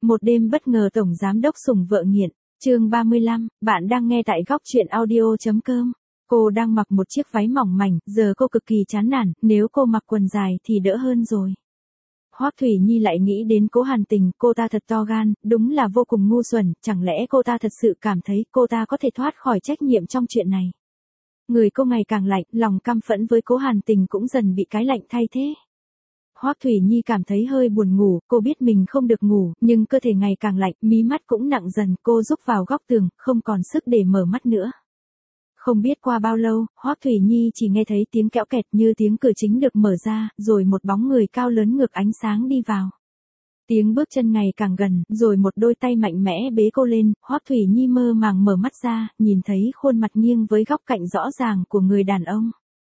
Một đêm bất ngờ tổng giám đốc sủng vợ nghiện. Chương 35, bạn đang nghe tại góc truyện audio.com. Cô đang mặc một chiếc váy mỏng mảnh, giờ cô cực kỳ chán nản, nếu cô mặc quần dài thì đỡ hơn rồi. Hoắc Thủy Nhi lại nghĩ đến Cố Hàn Tình, cô ta thật to gan, đúng là vô cùng ngu xuẩn, chẳng lẽ cô ta thật sự cảm thấy cô ta có thể thoát khỏi trách nhiệm trong chuyện này. Người cô ngày càng lạnh, lòng căm phẫn với Cố Hàn Tình cũng dần bị cái lạnh thay thế. Hoắc Thủy Nhi cảm thấy hơi buồn ngủ, cô biết mình không được ngủ, nhưng cơ thể ngày càng lạnh, mí mắt cũng nặng dần, cô rúc vào góc tường, không còn sức để mở mắt nữa. Không biết qua bao lâu, Hoắc Thủy Nhi chỉ nghe thấy tiếng kẽo kẹt như tiếng cửa chính được mở ra, rồi một bóng người cao lớn ngược ánh sáng đi vào. Tiếng bước chân ngày càng gần, rồi một đôi tay mạnh mẽ bế cô lên, Hoắc Thủy Nhi mơ màng mở mắt ra, nhìn thấy khuôn mặt nghiêng với góc cạnh rõ ràng của người đàn ông.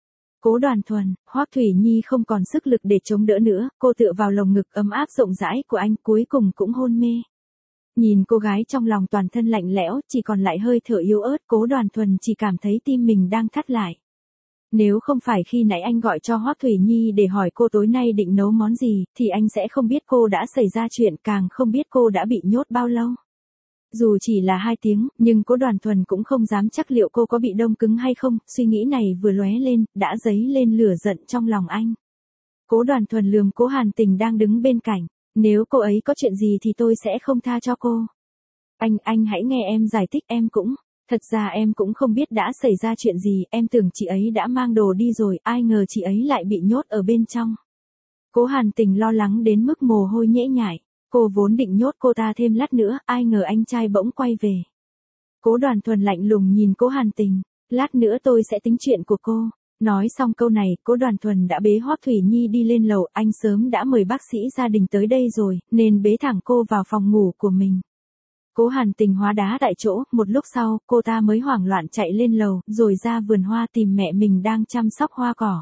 Cố Đoàn Thuần. Hoắc Thủy Nhi không còn sức lực để chống đỡ nữa, cô tựa vào lồng ngực ấm áp rộng rãi của anh, cuối cùng cũng hôn mê. Nhìn cô gái trong lòng toàn thân lạnh lẽo, chỉ còn lại hơi thở yếu ớt, Cố Đoàn Thuần chỉ cảm thấy tim mình đang thắt lại. Nếu không phải khi nãy anh gọi cho Hoắc Thủy Nhi để hỏi cô tối nay định nấu món gì, thì anh sẽ không biết cô đã xảy ra chuyện, càng không biết cô đã bị nhốt bao lâu. Dù chỉ là 2 tiếng, nhưng Cố Đoàn Thuần cũng không dám chắc liệu cô có bị đông cứng hay không, suy nghĩ này vừa lóe lên, đã dấy lên lửa giận trong lòng anh. Cố Đoàn Thuần lườm Cố Hàn Tình đang đứng bên cạnh, nếu cô ấy có chuyện gì thì tôi sẽ không tha cho cô. Anh hãy nghe em giải thích, thật ra em cũng không biết đã xảy ra chuyện gì, em tưởng chị ấy đã mang đồ đi rồi, ai ngờ chị ấy lại bị nhốt ở bên trong. Cố Hàn Tình lo lắng đến mức mồ hôi nhễ nhại. Cô vốn định nhốt cô ta thêm lát nữa, ai ngờ anh trai bỗng quay về. Cố Đoàn Thuần lạnh lùng nhìn Cố Hàn Tình, lát nữa tôi sẽ tính chuyện của cô. Nói xong câu này, Cố Đoàn Thuần đã bế Hoắc Thủy Nhi đi lên lầu, anh sớm đã mời bác sĩ gia đình tới đây rồi, nên bế thẳng cô vào phòng ngủ của mình. Cố Hàn Tình hóa đá tại chỗ, một lúc sau, cô ta mới hoảng loạn chạy lên lầu, rồi ra vườn hoa tìm mẹ mình đang chăm sóc hoa cỏ.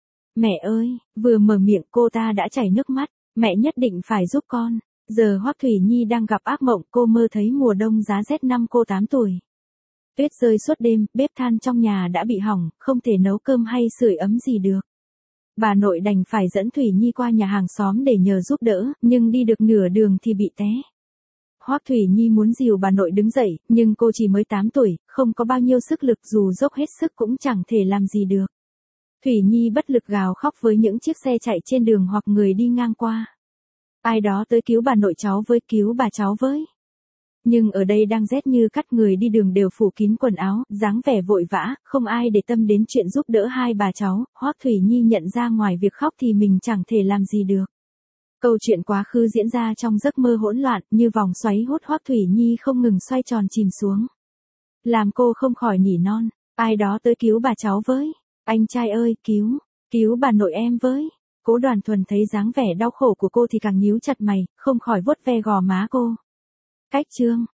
Mẹ ơi, vừa mở miệng cô ta đã chảy nước mắt, mẹ nhất định phải giúp con. Giờ Hoắc Thủy Nhi đang gặp ác mộng, cô mơ thấy mùa đông giá rét năm cô 8 tuổi. Tuyết rơi suốt đêm, bếp than trong nhà đã bị hỏng, không thể nấu cơm hay sưởi ấm gì được. Bà nội đành phải dẫn Thủy Nhi qua nhà hàng xóm để nhờ giúp đỡ, nhưng đi được nửa đường thì bị té. Hoắc Thủy Nhi muốn dìu bà nội đứng dậy, nhưng cô chỉ mới 8 tuổi, không có bao nhiêu sức lực, dù dốc hết sức cũng chẳng thể làm gì được. Thủy Nhi bất lực gào khóc với những chiếc xe chạy trên đường hoặc người đi ngang qua. Ai đó tới cứu bà nội cháu với, cứu bà cháu với. Nhưng ở đây đang rét như cắt, người đi đường đều phủ kín quần áo, dáng vẻ vội vã, không ai để tâm đến chuyện giúp đỡ hai bà cháu. Hoắc Thủy Nhi nhận ra ngoài việc khóc thì mình chẳng thể làm gì được. Câu chuyện quá khứ diễn ra trong giấc mơ hỗn loạn, như vòng xoáy hút Hoắc Thủy Nhi không ngừng xoay tròn chìm xuống. Làm cô không khỏi nỉ non, ai đó tới cứu bà cháu với. Anh trai ơi, cứu bà nội em với. Cố Đoàn Thuần thấy dáng vẻ đau khổ của cô thì càng nhíu chặt mày, không khỏi vuốt ve gò má cô. Cách chương